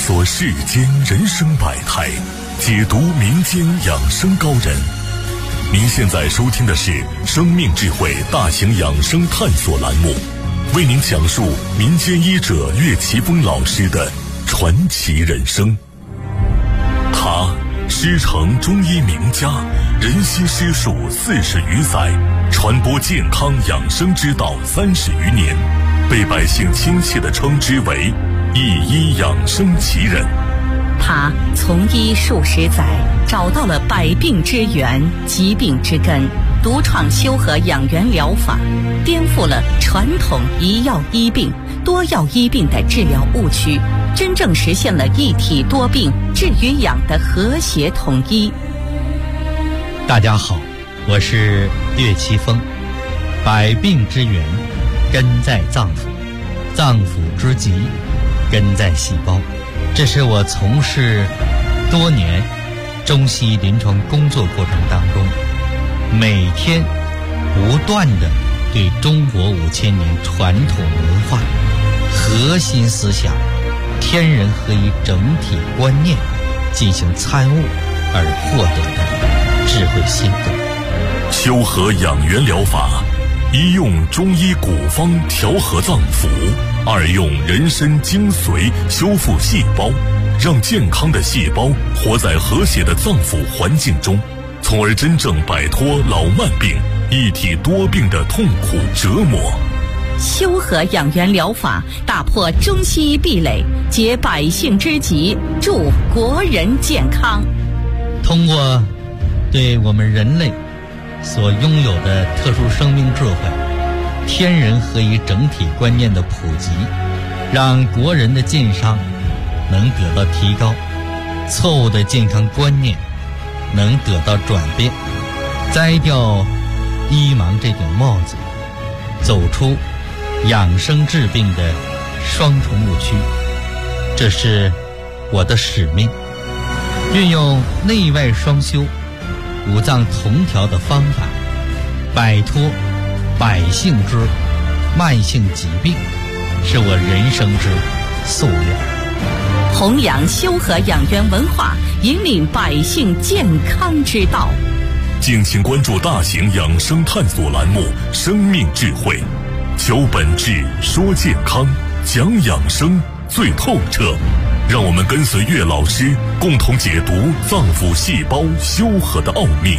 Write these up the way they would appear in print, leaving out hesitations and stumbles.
索世间人生百态，解读民间养生高人。您现在收听的是生命智慧大型养生探索栏目，为您讲述民间医者岳奇峰老师的传奇人生。他师承中医名家，人悉师术40余载，传播健康养生之道30余年，被百姓亲切地称之为一医养生奇人。 他从医数十载，找到了百病之源、疾病之根，独创修和养元疗法，颠覆了传统一药医病、多药医病的治疗误区，真正实现了一体多病、治与养的和谐统一。 大家好，我是岳奇峰。百病之源根在脏腑，脏腑之疾根在细胞。这是我从事多年中西医临床工作过程当中，每天不断地对中国5000年传统文化核心思想天人合一整体观念进行参悟而获得的智慧心得。 修和养元疗法，一用中医古方调和脏腑，二用人参精髓修复细胞，让健康的细胞活在和谐的脏腑环境中，从而真正摆脱老慢病、一体多病的痛苦折磨。 修和养元疗法打破中西医壁垒，解百姓之急，助国人健康。 通过对我们人类所拥有的特殊生命智慧、天人合一整体观念的普及，让国人的健康能得到提高，错误的健康观念能得到转变，摘掉医盲这顶帽子，走出养生治病的双重误区。这是我的使命，运用内外双修、五脏同调的方法，摆脱百姓之慢性疾病，是我人生之夙愿。 弘扬修和养元文化，引领百姓健康之道。 敬请关注大型养生探索栏目《生命智慧》，求本质，说健康，讲养生最透彻。让我们跟随岳老师，共同解读脏腑细胞修和的奥秘。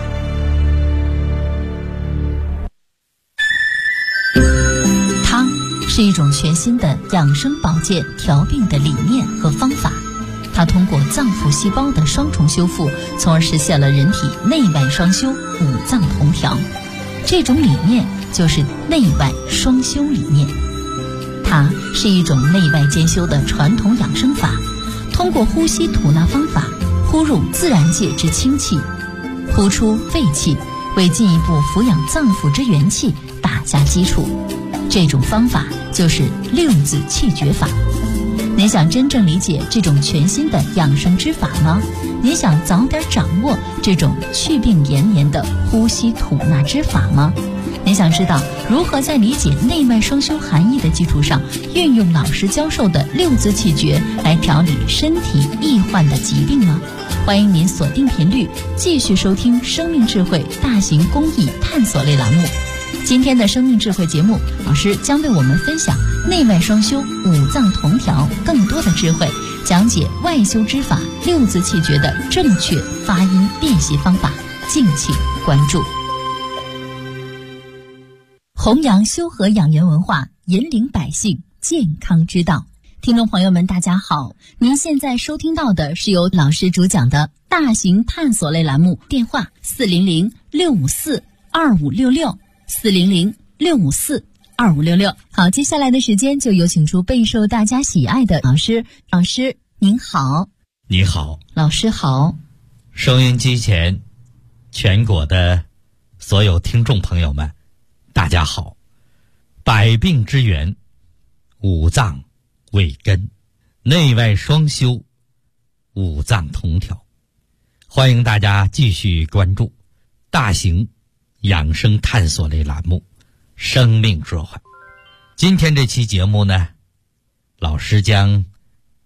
汤是一种全新的养生保健调病的理念和方法，它通过脏腑细胞的双重修复，从而实现了人体内外双修、五脏同调。这种理念就是内外双修理念。它是一种内外兼修的传统养生法，通过呼吸吐纳方法，呼入自然界之清气，呼出废气，为进一步抚养脏腑之元气打下基础。这种方法就是六字气诀法。您想真正理解这种全新的养生之法吗？您想早点掌握这种祛病延年的呼吸吐纳之法吗？您想知道如何在理解内外双修含义的基础上，运用老师教授的六字气诀来调理身体易患的疾病吗？欢迎您锁定频率，继续收听生命智慧大型公益探索类栏目。今天的生命智慧节目，老师将为我们分享内外双修、五脏同调更多的智慧，讲解外修之法六字气诀的正确发音练习方法，敬请关注。弘扬修和养元文化，引领百姓健康之道。听众朋友们大家好，您现在收听到的是由老师主讲的大型探索类栏目，电话400-654-2566，400-654-2566。好，接下来的时间就有请出备受大家喜爱的老师。老师您好。 你好。 老师好。 收音机前全国的所有听众朋友们大家好。百病之源，五脏为根，内外双修，五脏同调。欢迎大家继续关注大型养生探索类栏目生命智慧。今天这期节目呢，老师将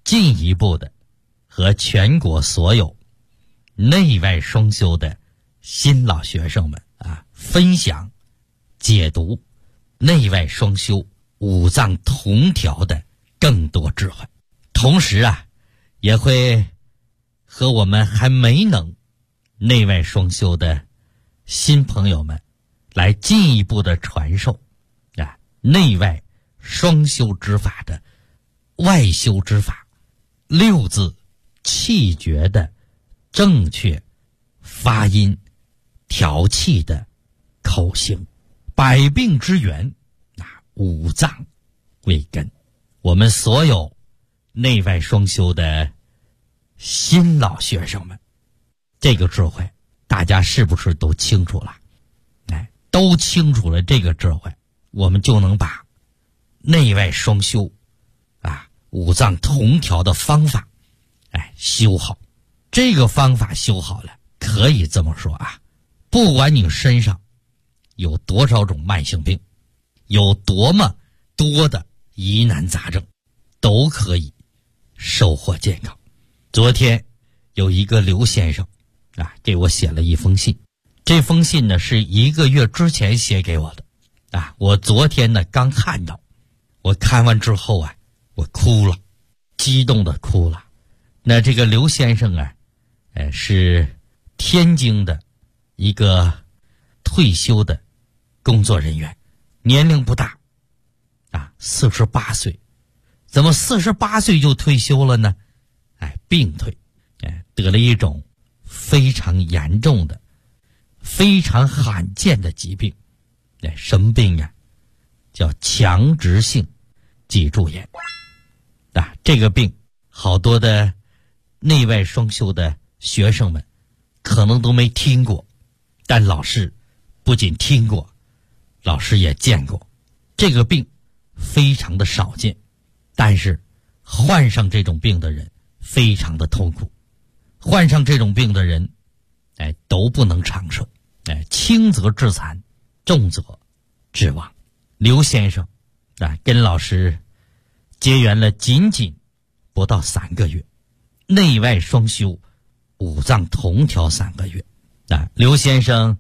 进一步的和全国所有内外双修的新老学生们分享解读内外双修五脏同调的更多智慧。同时也会和我们还没能内外双修的新朋友们来进一步的传授内外双修之法的外修之法六字气诀的正确发音调气的口型。百病之源五脏为根。我们所有内外双修的新老学生们，这个智慧大家是不是都清楚了？都清楚了这个智慧，我们就能把内外双修五脏同调的方法修好。这个方法修好了，可以这么说不管你身上有多少种慢性病，有多么多的疑难杂症，都可以收获健康。昨天有一个刘先生给我写了一封信，这封信呢是1个月之前写给我的我昨天呢刚看到，我看完之后我哭了，激动的哭了。那这个刘先生是天津的一个退休的工作人员，年龄不大48岁。怎么48岁就退休了呢？病退，得了一种非常严重的非常罕见的疾病。什么病叫强直性脊柱炎。这个病好多的内外双修的学生们可能都没听过，但老师不仅听过，老师也见过。这个病非常的少见，但是患上这种病的人非常的痛苦，患上这种病的人都不能长寿，轻则致残，重则致亡。刘先生跟老师结缘了仅仅不到3个月，内外双修五脏同调3个月。刘先生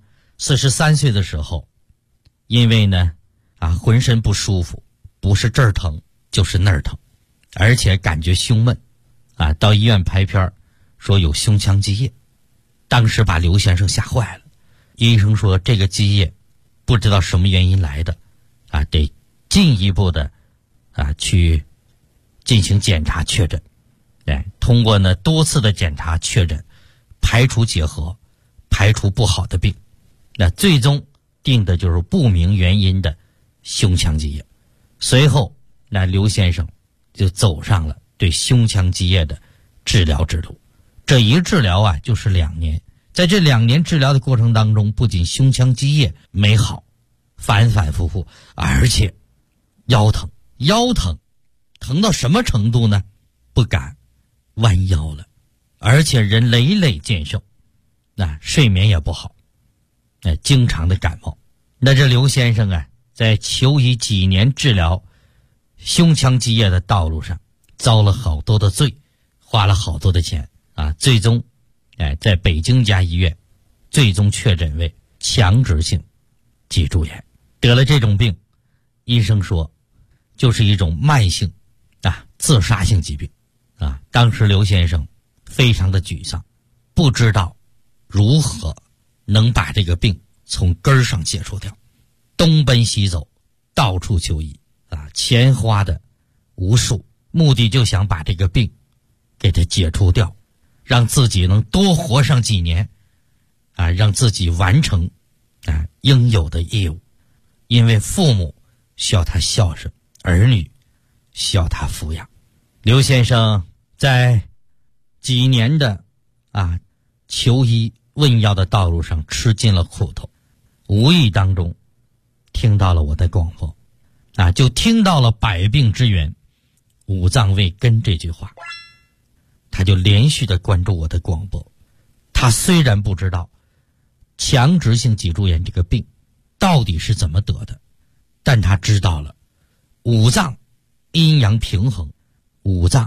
43岁的时候，因为呢浑身不舒服，不是这儿疼就是那儿疼，而且感觉胸闷到医院拍片说有胸腔积液。当时把刘先生吓坏了，医生说这个积液不知道什么原因来的得进一步的去进行检查确诊。通过呢多次的检查确诊，排除结核，排除不好的病，那最终定的就是不明原因的胸腔积液。随后那刘先生就走上了对胸腔积液的治疗之路。这一治疗就是2年。在这2年治疗的过程当中，不仅胸腔积液没好，反反复复，而且腰疼疼到什么程度呢？不敢弯腰了，而且人累累健寿，睡眠也不好，经常的感冒。那这刘先生在求医几年治疗胸腔积液的道路上遭了好多的罪，花了好多的钱最终在北京家医院最终确诊为强直性脊柱炎。得了这种病，医生说就是一种慢性自杀性疾病当时刘先生非常的沮丧，不知道如何能把这个病从根儿上解除掉，东奔西走，到处求医钱花的无数，目的就想把这个病给它解除掉，让自己能多活上几年让自己完成应有的义务。因为父母需要他孝顺，儿女需要他抚养。刘先生在几年的求医问药的道路上吃尽了苦头，无意当中听到了我的广播就听到了百病之源五脏为根这句话，他就连续的关注我的广播。他虽然不知道强直性脊柱炎这个病到底是怎么得的，但他知道了五脏阴阳平衡，五脏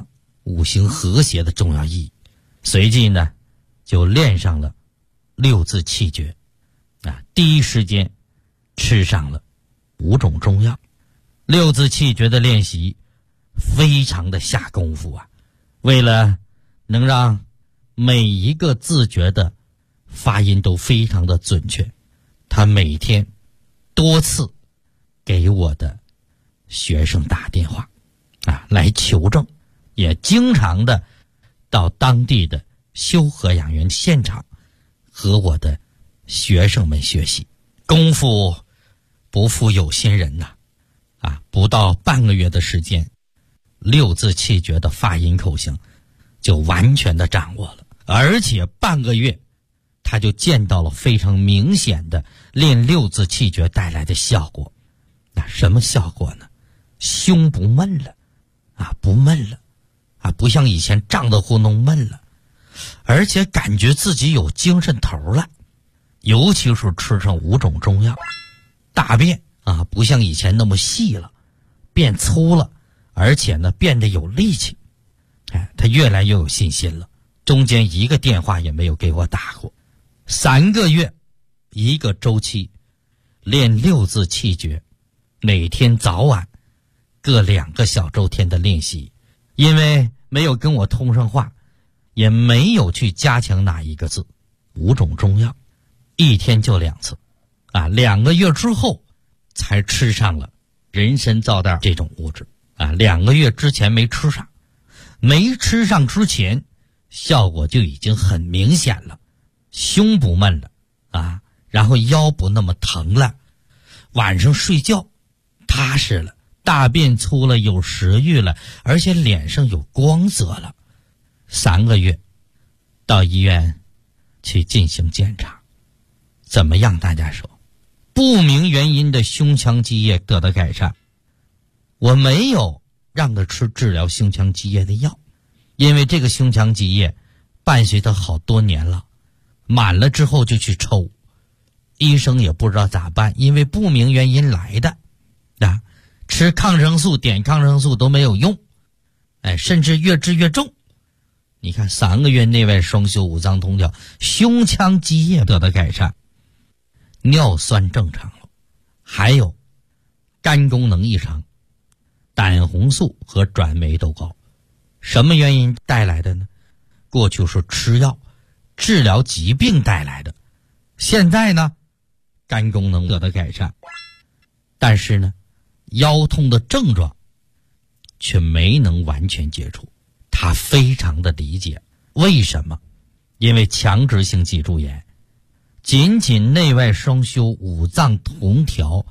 五行和谐的重要意义。随即呢，就练上了六字气诀第一时间吃上了5种中药。六字气诀的练习非常的下功夫为了能让每一个字诀的发音都非常的准确，他每天多次给我的学生打电话来求证，也经常的到当地的修和养元现场和我的学生们学习。功夫不负有心人不到半个月的时间，六字气诀的发音口型就完全的掌握了，而且半个月他就见到了非常明显的练六字气诀带来的效果。什么效果呢？胸不闷了不闷了不像以前胀得糊弄闷了，而且感觉自己有精神头了。尤其是吃上5种中药，大便不像以前那么细了，变粗了，而且呢变得有力气。他越来越有信心了，中间一个电话也没有给我打过。3个月一个周期，练六字气诀，每天早晚各2个小周天的练习。因为没有跟我通上话，也没有去加强哪一个字，5种中药一天就2次2个月之后才吃上了人参皂苷这种物质2个月之前没吃上，没吃上之前效果就已经很明显了，胸不闷了然后腰不那么疼了，晚上睡觉踏实了，大便粗了，有食欲了，而且脸上有光泽了。3个月到医院去进行检查，怎么样？大家说，不明原因的胸腔积液得到改善。我没有让他吃治疗胸腔积液的药，因为这个胸腔积液伴随他好多年了，满了之后就去抽，医生也不知道咋办，因为不明原因来的吃抗生素点抗生素都没有用，甚至越治越重。你看3个月内外双修五脏通调，胸腔积液得到改善，尿酸正常了，还有肝功能异常，胆红素和转酶都高。什么原因带来的呢？过去是吃药治疗疾病带来的，现在呢肝功能得到改善，但是呢腰痛的症状却没能完全解除。他非常的理解，为什么？因为强直性脊柱炎仅仅内外双修五脏同调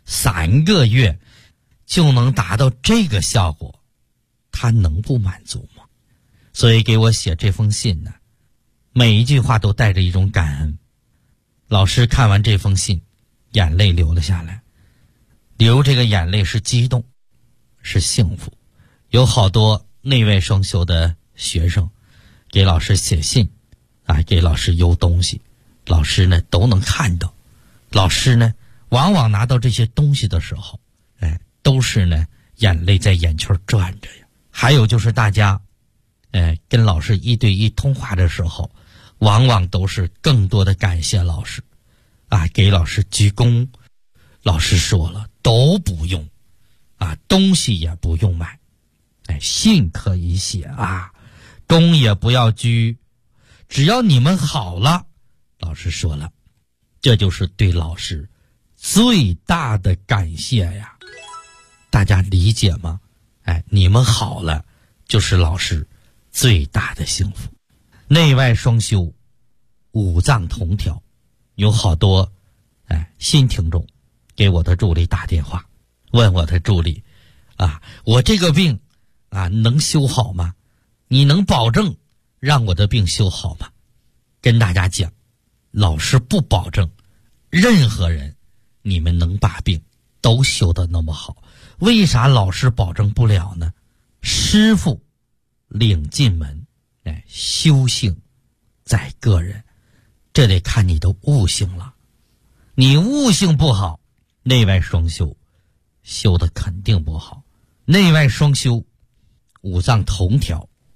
3个月就能达到这个效果，他能不满足吗？所以给我写这封信呢，每一句话都带着一种感恩。老师看完这封信，眼泪流了下来，流这个眼泪是激动，是幸福。有好多内外双修的学生给老师写信给老师邮东西，老师呢都能看到。老师呢往往拿到这些东西的时候都是呢眼泪在眼圈转着呀。还有就是大家跟老师1对1通话的时候，往往都是更多的感谢老师给老师鞠躬。老师说了都不用东西也不用买，信可以写躬也不要鞠，只要你们好了。老师说了，这就是对老师最大的感谢呀。大家理解吗？你们好了就是老师最大的幸福。内外双修五脏同调，有好多新听众给我的助理打电话，问我的助理我这个病能修好吗？你能保证让我的病修好吗？跟大家讲，老师不保证任何人你们能把病都修得那么好。为啥老师保证不了呢？师傅领进门，修行在个人，这得看你的悟性了。你悟性不好，内外双修修的肯定不好。内外双修五脏同调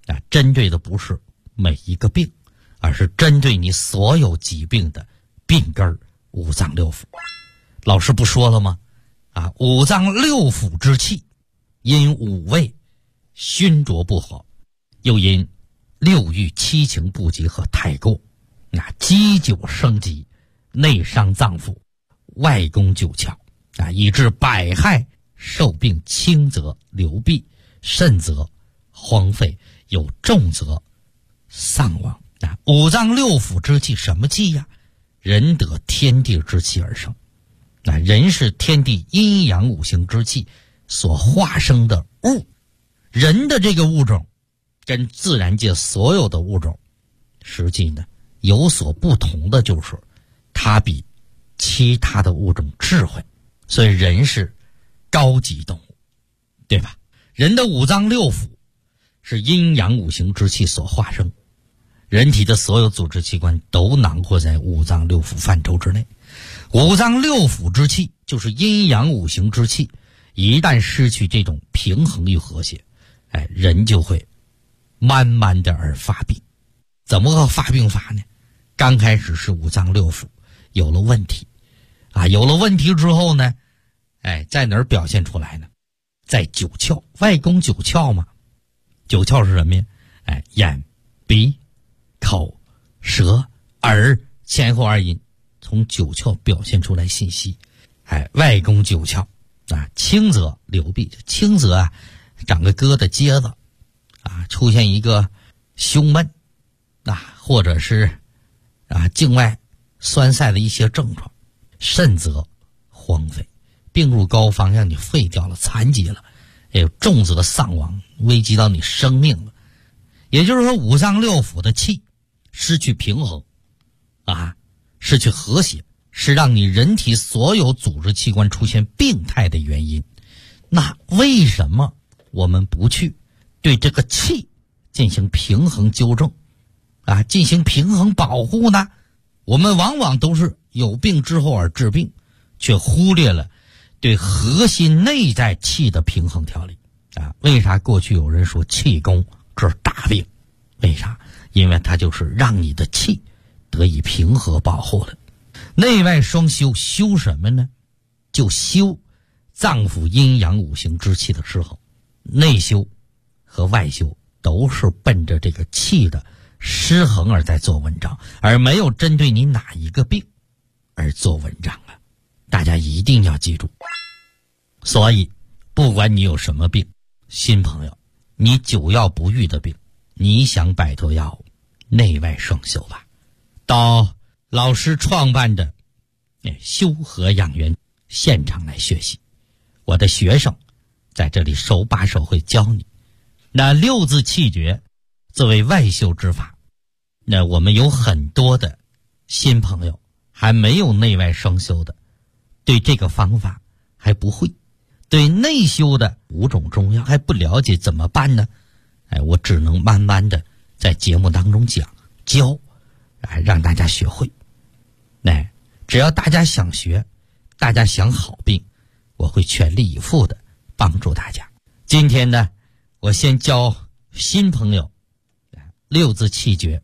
针对的不是每一个病，而是针对你所有疾病的病根五脏六腑。老师不说了吗？五脏六腑之气，因五味熏灼不好，又因六欲七情不及和太过，积久生疾，内伤脏腑，外攻九窍，以致百害受病，轻则流弊，甚则荒废，有重则丧亡。五脏六腑之气，什么气呀？人得天地之气而生。人是天地阴阳五行之气所化生的物，人的这个物种跟自然界所有的物种实际呢有所不同的，就是它比其他的物种智慧，所以人是高级动物，对吧？人的五脏六腑是阴阳五行之气所化生，人体的所有组织器官都囊括在五脏六腑范畴之内。五脏六腑之气就是阴阳五行之气，一旦失去这种平衡与和谐，人就会慢慢的而发病。怎么个发病法呢？刚开始是五脏六腑有了问题，有了问题之后呢，在哪儿表现出来呢？在九窍，外攻九窍嘛。九窍是什么呀？眼、鼻、口、舌、耳，前后二阴，从九窍表现出来信息。外攻九窍，轻则流弊，轻则长个疙瘩疖子，出现一个胸闷，或者是境外栓塞的一些症状，甚则荒废，病入膏肓，让你废掉了，残疾了，重则丧亡，危及到你生命了。也就是说，五脏六腑的气失去平衡，失去和谐，是让你人体所有组织器官出现病态的原因。那为什么我们不去对这个气进行平衡纠正，进行平衡保护呢？我们往往都是有病之后而治病，却忽略了对核心内在气的平衡调理。为啥过去有人说气功这是大病？为啥？因为它就是让你的气得以平和保护了。内外双修，修什么呢？就修脏腑阴阳五行之气的时候，内修和外修都是奔着这个气的失衡而在做文章，而没有针对你哪一个病而做文章啊！大家一定要记住。所以不管你有什么病，新朋友，你久药不愈的病，你想摆脱药物，内外双修吧。到老师创办的修和养元现场来学习，我的学生在这里手把手会教你。那六字气诀作为外修之法，那我们有很多的新朋友还没有内外双修的，对这个方法还不会，对内修的5种中药还不了解，怎么办呢？我只能慢慢的在节目当中讲教，让大家学会。只要大家想学，大家想好病，我会全力以赴的帮助大家。今天呢，我先教新朋友六字气诀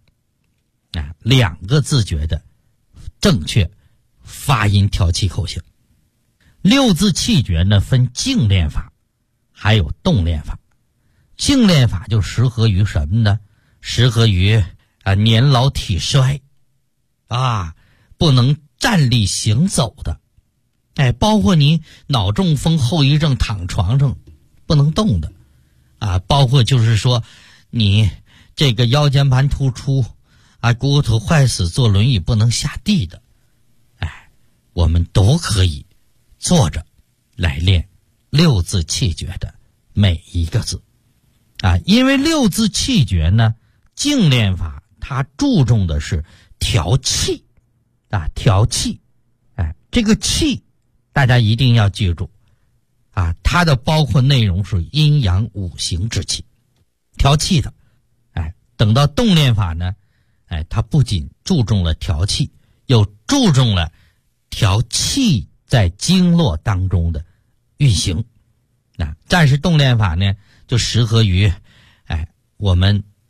，2个字诀的正确发音调气口型。六字气诀呢，分静练法还有动练法。静练法就适合于什么呢？适合于年老体衰不能站立行走的，包括你脑中风后遗症躺床上不能动的包括就是说你这个腰间盘突出骨头坏死坐轮椅不能下地的，我们都可以坐着来练六字气诀的每一个字因为六字气诀呢，静练法它注重的是调气调气，这个气大家一定要记住它的包括内容是阴阳五行之气，调气的。等到动练法呢，它不仅注重了调气，又注重了调气在经络当中的运行。暂时动练法呢，就适合于我们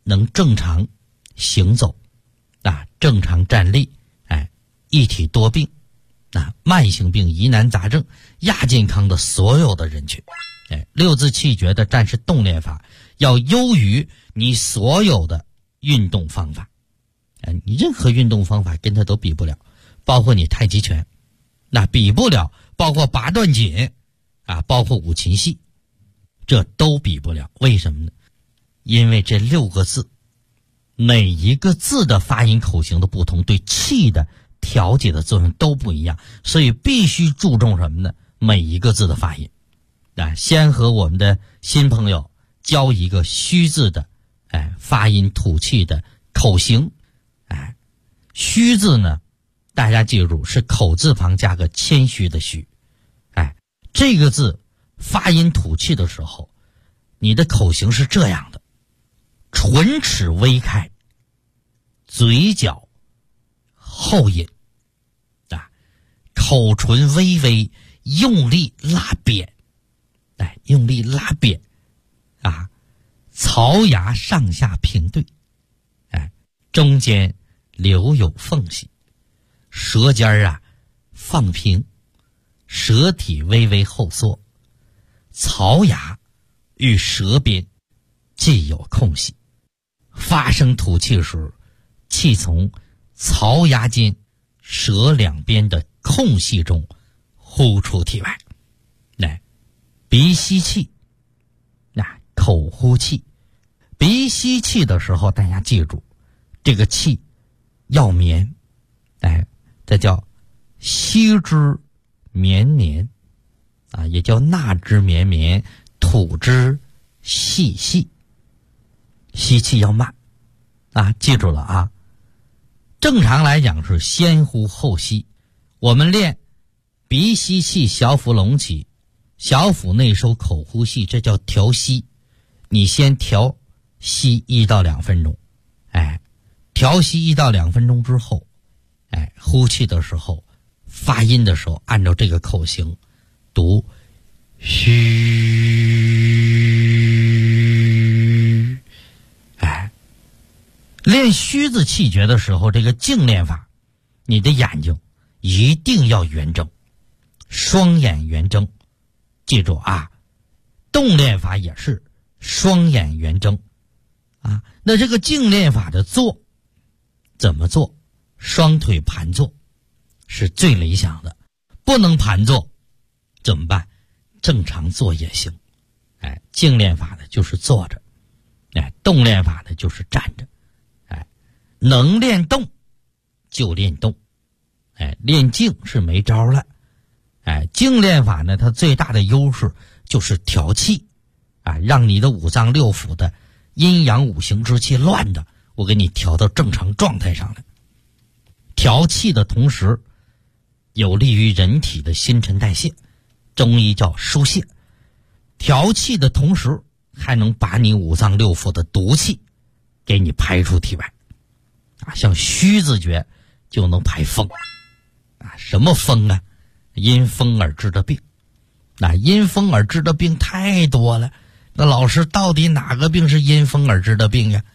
能正常行走正常站立，一体多病慢性病、疑难杂症、亚健康的所有的人群，六字气诀的战士动练法要优于你所有的运动方法，你任何运动方法跟它都比不了，包括你太极拳，那比不了，包括八段锦包括五禽戏，这都比不了。为什么呢？因为这6个字每一个字的发音口型的不同，对气的调节的作用都不一样，所以必须注重什么呢？每一个字的发音。先和我们的新朋友教一个虚字的发音吐气的口型。虚字呢，大家记住是口字旁加个谦虚的虚。这个字发音吐气的时候，你的口型是这样的：唇齿微开，嘴角后引，口唇微微用力拉扁，用力拉扁，槽牙上下平对，中间留有缝隙，舌尖放平，舌体微微后缩，槽牙与舌边既有空隙，发声吐气时，气从槽牙间舌两边的空隙中呼出体外。鼻吸气，口呼气。鼻吸气的时候，大家记住，这个气要绵，这叫吸之绵绵，也叫纳之绵绵，吐之细细。吸气要慢，记住了正常来讲是先呼后吸，我们练鼻吸气，小腹隆起，小腹内收，口呼气，这叫调息。你先调息1到2分钟，调息1到2分钟之后，呼气的时候，发音的时候，按照这个口型读虚。练虚字气诀的时候，这个静练法，你的眼睛一定要圆睁，双眼圆睁。记住动练法也是双眼圆睁那这个静练法的坐怎么做？双腿盘坐是最理想的，不能盘坐怎么办？正常坐也行。静练法的就是坐着，动练法的就是站着。能练动就练动，练静是没招了。静练法呢，它最大的优势就是调气，让你的五脏六腑的阴阳五行之气乱的，我给你调到正常状态上来。调气的同时，有利于人体的新陈代谢，中医叫疏泄。调气的同时，还能把你五脏六腑的毒气给你排出体外。像虚字诀就能排风什么风因风而致的病。因风而致的病太多了，那老师到底哪个病是因风而致的病呀？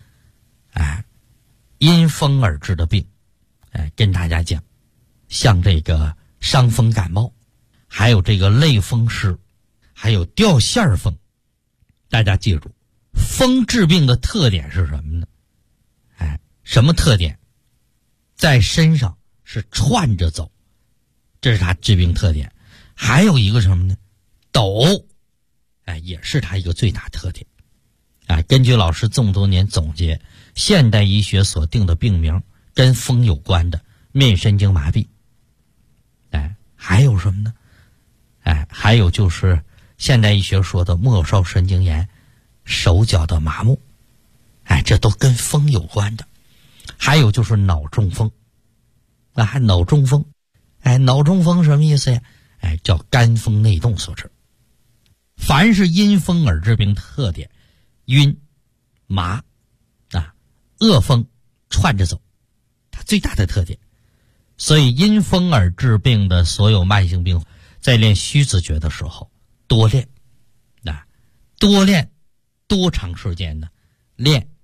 因风而致的病，跟大家讲，像这个伤风感冒，还有这个类风湿，还有掉线风。大家记住，风治病的特点是什么呢？什么特点？在身上是串着走，这是它治病特点。还有一个什么呢？抖，也是它一个最大特点。根据老师这么多年总结，现代医学所定的病名跟风有关的，面神经麻痹。还有什么呢？还有就是现代医学说的末梢神经炎、手脚的麻木，这都跟风有关的。还有就是脑中风，脑中风，脑中风什么意思呀？叫肝风内动所致。凡是因风而致病特点，晕、麻、恶风串着走，它最大的特点。所以因风而致病的所有慢性病，在练虚字诀的时候，多练，多练多长时间呢？练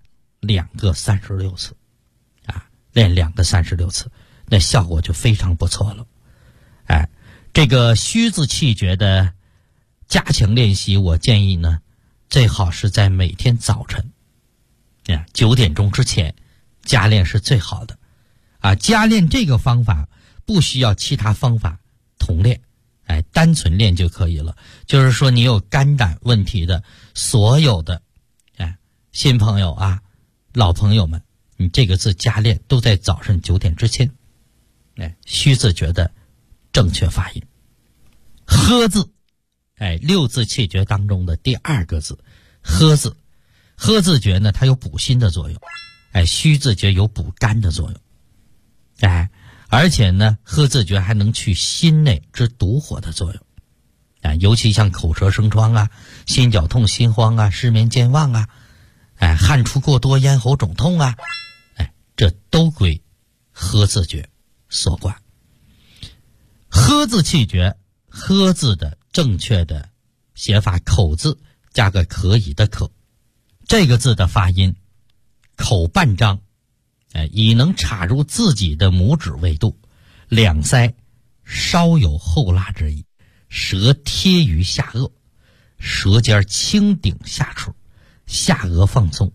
2个36次，练2个36次，那效果就非常不错了。这个虚字气诀的加强练习，我建议呢，最好是在每天早晨9点钟之前加练是最好的。加练这个方法不需要其他方法同练，单纯练就可以了。就是说你有肝胆问题的所有的新朋友老朋友们，你这个字加练都在早晨9点之前。虚字诀的正确发音，呵字，6字气诀当中的第2个字，呵字。呵字诀呢，它有补心的作用，虚字诀有补肝的作用，而且呢，呵字诀还能去心内之毒火的作用，尤其像口舌生疮心绞痛、心慌失眠健忘汗出过多、咽喉肿痛这都归呵字诀所管。呵字气诀，呵字的正确的写法，口字加个可以的可，这个字的发音口半张，以能插入自己的拇指为度，两腮稍有后拉之意，舌贴于下颚，舌尖轻顶下处，下颚放松，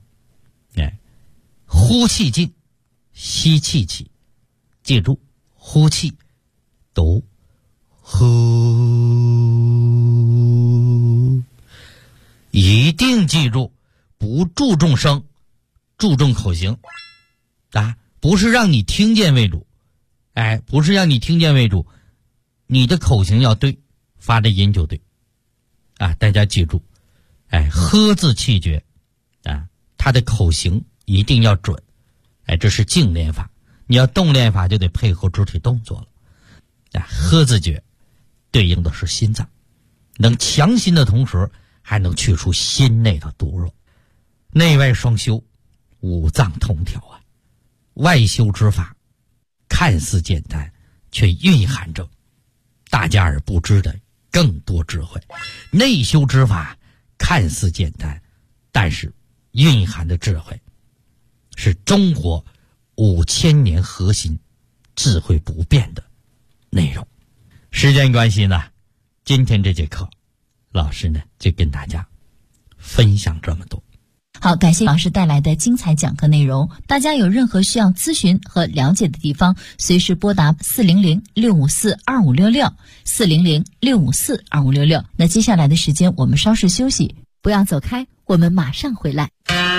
呼气静，吸气起，记住呼气读呼，一定记住不注重声，注重口型不是让你听见为主，不是让你听见为主，你的口型要对，发的音就对大家记住呵字气诀它的口型一定要准，这是静练法，你要动练法就得配合肢体动作了呵字诀对应的是心脏，能强心的同时还能去除心内的毒弱，内外双修，五脏同调外修之法看似简单，却蕴含着大家而不知的更多智慧。内修之法看似简单，但是蕴含的智慧是中国5000年核心智慧不变的内容。时间关系呢，今天这节课老师呢就跟大家分享这么多。 好，感谢老师带来的精彩讲课内容。大家有任何需要咨询和了解的地方，随时拨打400-654-2566 400-654-2566。那接下来的时间我们稍事休息，不要走开，我们马上回来。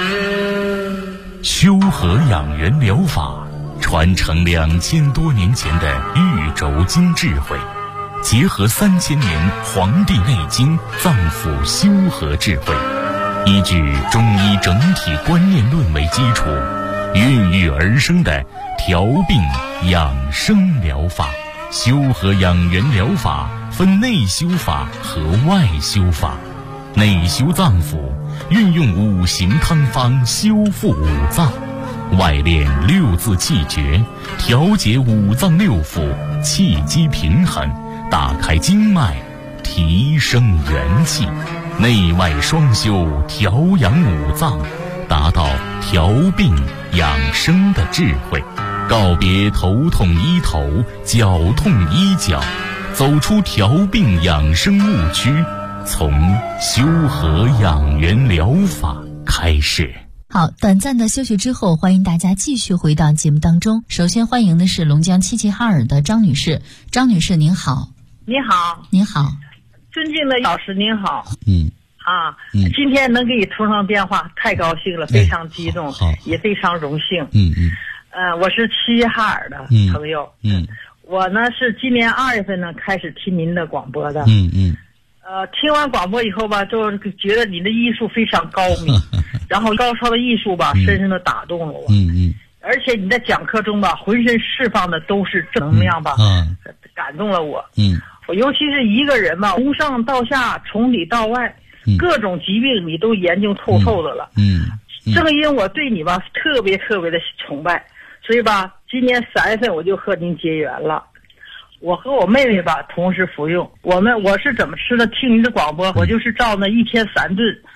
修和养元疗法传承2000多年前的玉轴经智慧，结合3000年《黄帝内经》脏腑修和智慧，依据中医整体观念论为基础，孕育而生的调病养生疗法。修和养元疗法分内修法和外修法。内修脏腑，运用5行汤方修复五脏；外练6字气诀，调节五脏六腑，气机平衡，打开经脉，提升元气。内外双修，调养五脏，达到调病养生的智慧。告别头痛医头，脚痛医脚，走出调病养生误区，从修和养元疗法开始。 好，短暂的休息之后，欢迎大家继续回到节目当中。首先欢迎的是龙江齐齐哈尔的张女士。张女士您好。 你好。 您好。 尊敬的老师您好。今天能给你通上电话太高兴了，非常激动，也非常荣幸。我是齐齐哈尔的朋友。我呢是今年2月份呢开始听您的广播的。听完广播以后吧，就觉得你的艺术非常高明，然后高超的艺术吧，深深的打动了我。而且你在讲课中吧，浑身释放的都是正能量吧，感动了我。我尤其是一个人吧，从上到下，从里到外，各种疾病你都研究透透的了。正因我对你吧特别特别的崇拜，所以吧，今年3月份我就和您结缘了。我和我妹妹吧同时服用，我是怎么吃的？听您的广播，我就是照那1天3顿，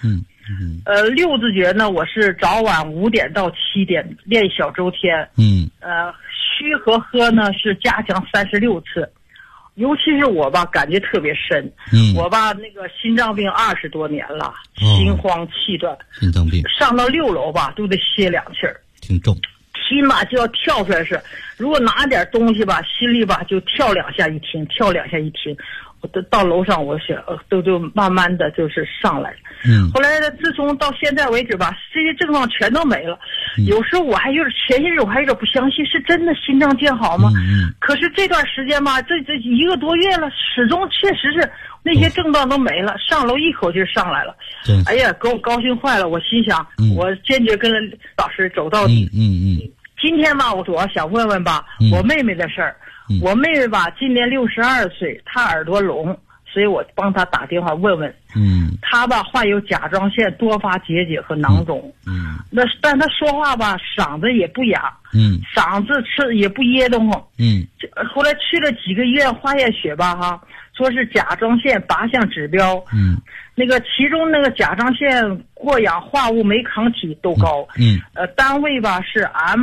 六字诀呢，我是早晚5点到7点练小周天。虚和喝呢是加强36次。尤其是我吧，感觉特别深。我吧那个心脏病20多年了，心慌气短， 心脏病上到6楼吧都得歇2气儿， 挺重。 心吧就要跳出来是，如果拿点东西吧，心里吧就跳2下一停，跳2下一停。我到楼上，我想都慢慢的就是上来了。后来呢，自从到现在为止吧，这些症状全都没了。有时候我还就是前些日我还有点不相信，是真的心脏健好吗？可是这段时间吧，这1个多月了，始终确实是那些症状都没了，上楼一口气上来了。哎呀，给我高兴坏了！我心想，我坚决跟老师走到底。今天吧，我主要想问问吧，我妹妹的事儿。我妹妹吧，今年62岁，她耳朵聋，所以我帮她打电话问问。她吧患有甲状腺多发结节和囊肿。但她说话吧，嗓子也不哑。嗓子吃也不噎得慌。后来去了几个医院化验血吧，哈，说是甲状腺8项指标。那个其中那个甲状腺过氧化物酶抗体都高。单位吧是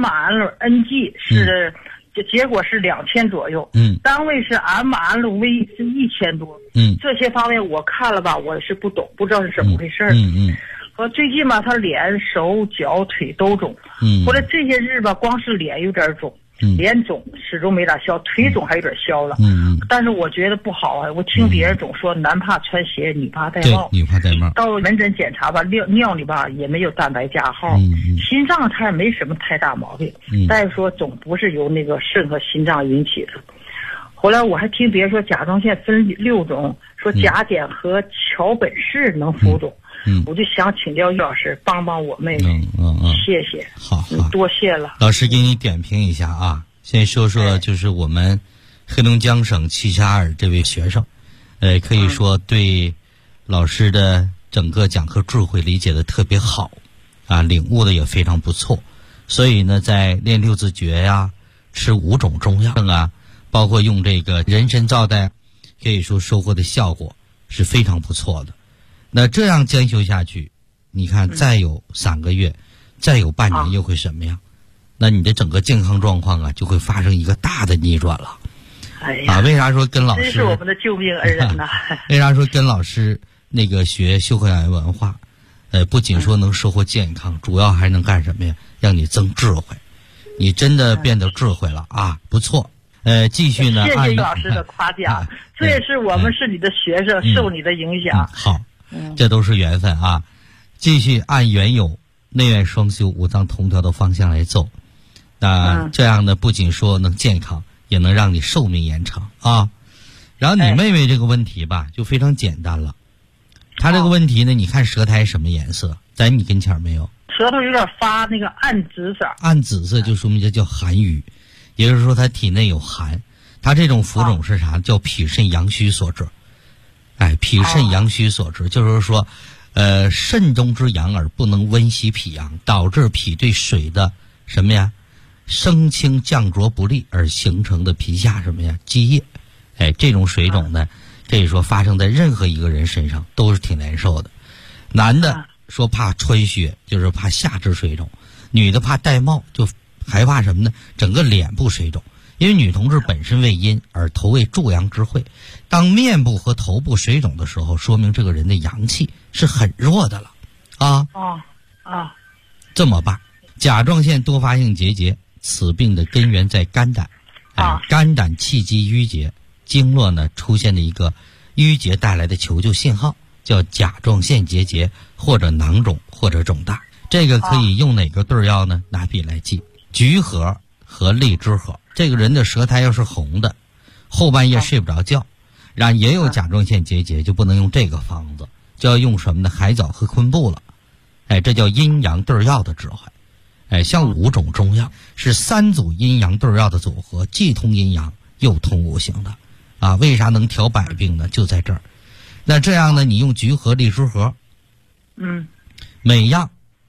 mRNG 是。结果是2000左右，单位是 mRV 是1000多，这些方面我看了吧，我是不懂，不知道是怎么回事。和最近吧，他脸、手、脚、腿都肿，后来这些日吧，光是脸有点肿，脸肿始终没咋消，腿肿还有点消了。但是我觉得不好啊，我听别人总说男怕穿鞋，女怕戴帽。 女怕戴帽。到门诊检查吧，尿里吧也没有蛋白加号，心脏它也没什么太大毛病。大夫说总不是由那个肾和心脏引起的。后来我还听别人说甲状腺分6种，说甲减和桥本氏能浮肿。我就想请教于老师帮帮我妹妹。谢谢。 好， 多谢了。 老师给你点评一下啊，先说说就是我们黑龙江省齐齐哈尔这位学生，可以说对老师的整个讲课智慧理解的特别好啊，领悟的也非常不错。所以呢，在练6字诀呀，吃5种中药啊，包括用这个人参皂苷，可以说收获的效果是非常不错的。那这样坚修下去，你看再有3个月，再有半年又会什么样？那你的整个健康状况啊，就会发生一个大的逆转了。为啥说跟老师？ 真是我们的救命恩人呐！ 为啥说跟老师那个学修和养颜文化，不仅说能收获健康，主要还能干什么呀？让你增智慧。你真的变得智慧了啊，不错。继续呢， 谢谢老师的夸奖，这也是我们是你的学生，受你的影响。 好。这都是缘分啊！继续按原有内外双修、五脏同调的方向来走，那这样呢，不仅说能健康，也能让你寿命延长啊。然后你妹妹这个问题吧，就非常简单了。她这个问题呢，你看舌苔什么颜色？在你跟前没有？ 舌头有点发那个暗紫色。 暗紫色就说明这叫寒郁，也就是说她体内有寒。她这种浮肿是啥？叫脾肾阳虚所致。脾肾阳虚所致，就是说，肾中之阳而不能温习脾阳，导致脾对水的什么呀，升清降浊不利而形成的皮下什么呀积液。这种水肿呢，可以说发生在任何一个人身上都是挺难受的。男的说怕穿靴，就是怕下肢水肿；女的怕戴帽，就害怕什么呢？整个脸部水肿。因为女同志本身为阴，而头为助阳之会，当面部和头部水肿的时候，说明这个人的阳气是很弱的了啊。这么办？甲状腺多发性结节，此病的根源在肝胆。肝胆气机淤结，经络呢出现的一个淤结带来的求救信号，叫甲状腺结节或者囊肿或者肿大。这个可以用哪个对药呢？拿笔来记：橘核和荔枝核。这个人的舌苔要是红的，后半夜睡不着觉，然后也有甲状腺结节，就不能用这个方子，就要用什么呢？海藻和昆布了。这叫阴阳对药的智慧。像5种中药是3组阴阳对药的组合，既通阴阳又通五行的啊。为啥能调百病呢？就在这儿。那这样呢，你用橘核、荔枝核，每样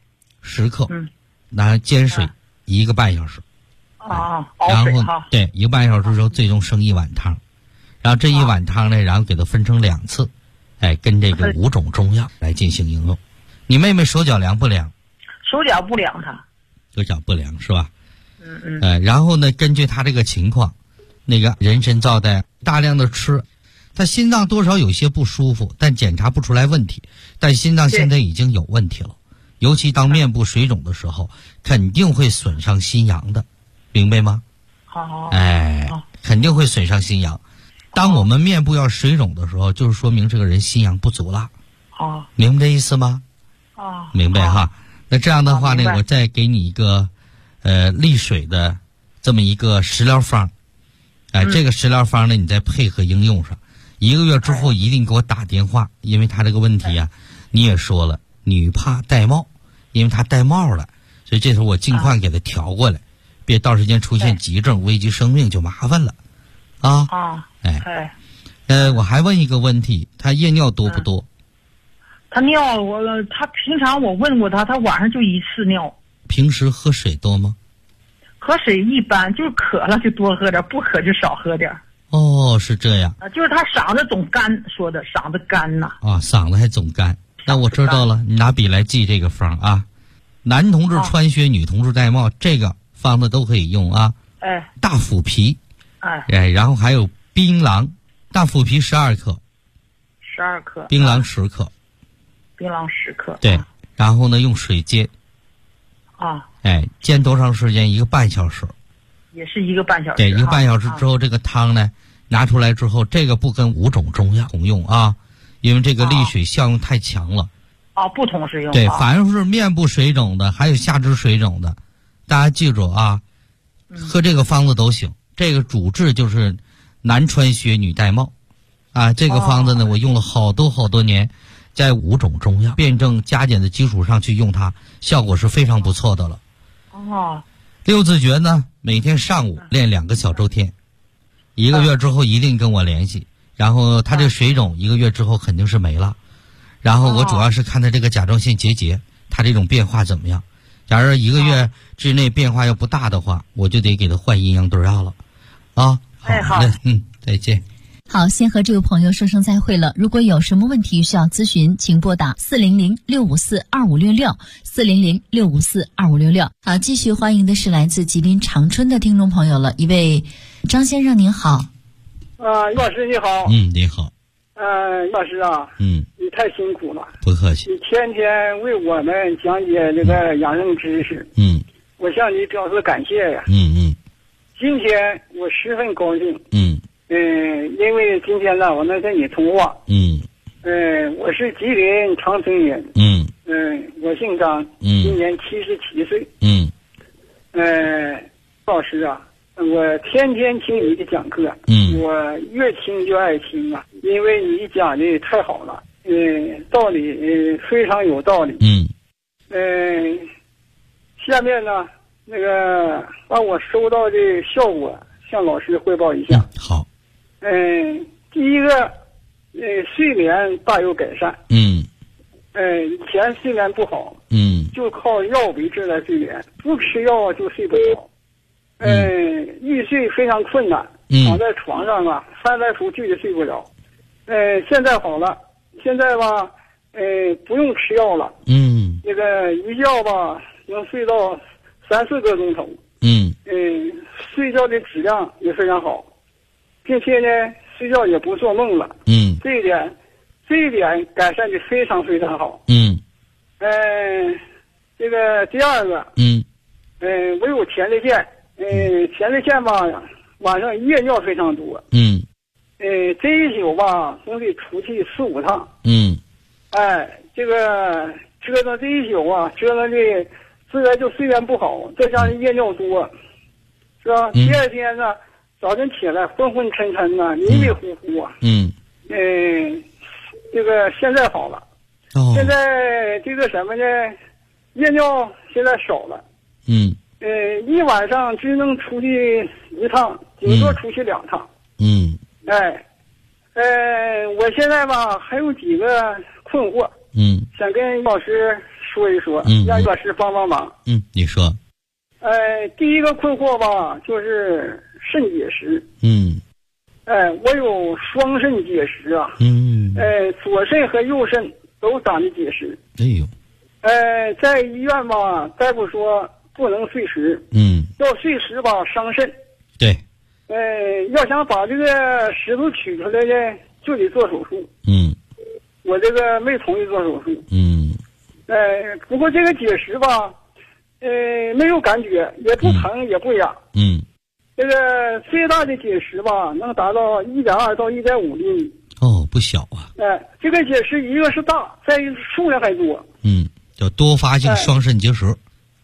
10克，拿煎水1个半小时。然后对1个半小时之后，最终生1碗汤，然后这1碗汤呢，然后给它分成2次，跟这个5种中药来进行应用。 你妹妹手脚凉不凉？ 手脚不凉，她手脚不凉是吧？然后呢，根据她这个情况，那个人参皂苷大量的吃，她心脏多少有些不舒服，但检查不出来问题，但心脏现在已经有问题了，尤其当面部水肿的时候，肯定会损伤心阳的，明白吗？ 好， 肯定会损伤心阳。当我们面部要水肿的时候，就是说明这个人心阳不足了。明白这意思吗？明白哈。那这样的话呢，我再给你一个利水的这么一个食疗方。这个食疗方呢，你再配合应用上，1个月之后一定给我打电话，因为他这个问题啊，你也说了，女怕戴帽，因为他戴帽了，所以这时候我尽快给他调过来，别到时间出现急症危及生命就麻烦了。我还问一个问题，他夜尿多不多？ 他尿他平常我问过他晚上就1次尿。 平时喝水多吗？ 喝水一般，就是渴了就多喝点，不渴就少喝点。 是这样。 就是他嗓子总干，说的嗓子干呐。 嗓子还总干。那我知道了，你拿笔来记这个方啊。男同志穿靴，女同志戴帽，这个方子都可以用啊。大腐皮。然后还有槟榔，大腐皮12克，12克，槟榔10克， 槟榔10克， 对，然后呢用水煎，煎多长时间？1个半小时， 也是1个半小时， 对，1个半小时之后，这个汤呢拿出来之后，这个不跟5种中药同用啊，因为这个利水效用太强了， 不同时用， 对，凡是面部水肿的，还有下肢水肿的，大家记住啊，喝这个方子都行。这个主治就是男穿靴女戴帽，这个方子呢，我用了好多年，在5种中药辩证加减的基础上去用它，效果是非常不错的了。六字诀呢，每天上午练2个小周天，1个月之后一定跟我联系，然后他这水肿1个月之后肯定是没了，然后我主要是看他这个甲状腺结节，他这种变化怎么样。假如1个月之内变化要不大的话，我就得给他换阴阳对药了。好的，再见。 好，先和这位朋友说声再会了。如果有什么问题需要咨询，请拨打400-654-2566，400-654-2566。好，继续欢迎的是来自吉林长春的听众朋友了，一位张先生，您好。 老师你好。 你好。 老师啊，你太辛苦了。 不客气。 你天天为我们讲解这个养生知识。我向你表示感谢呀。今天我十分高兴。因为今天呢，我能跟你通话。我是吉林长春人。我姓张。今年77岁。老师啊，我天天听你的讲课。我越听就爱听啊，因为你讲的太好了。道理非常有道理。下面呢，那个把我收到的效果向老师汇报一下。 好。 第一个，睡眠大有改善。以前睡眠不好。就靠药维持来睡眠，不吃药就睡不着。欲睡非常困难，躺在床上啊，翻来覆去的睡不着。现在好了，现在吧，不用吃药了。那个一觉吧，能睡到3-4个钟头。睡觉的质量也非常好，并且呢，睡觉也不做梦了。这一点改善的非常非常好。这个第二个，我有前列腺，前列腺吧，晚上夜尿非常多。这一宿吧，总得出去4-5趟。这个折腾这一宿啊，折腾的自然就睡眠不好，再加上夜尿多，是吧？第二天呢，早晨起来昏昏沉沉的，迷迷糊糊啊。这个现在好了。现在这个什么呢？夜尿现在少了。一晚上只能出去1趟，顶多出去2趟。我现在吧还有几个困惑。想跟老师说一说，让老师帮帮忙。 你说。 第一个困惑吧，就是肾结石。我有双肾结石啊。左肾和右肾都长的结石。 在医院吧，大夫说不能碎石，要碎石吧伤肾。 对。 要想把这个石头取出来呢，就得做手术。我这个没同意做手术。不过这个结石吧，没有感觉，也不疼也不痒。这个最大的结石吧，能达到1.2到1.5厘米。 哦，不小啊。 这个结石一个是大，再一个数量还多。 叫多发性双肾结石。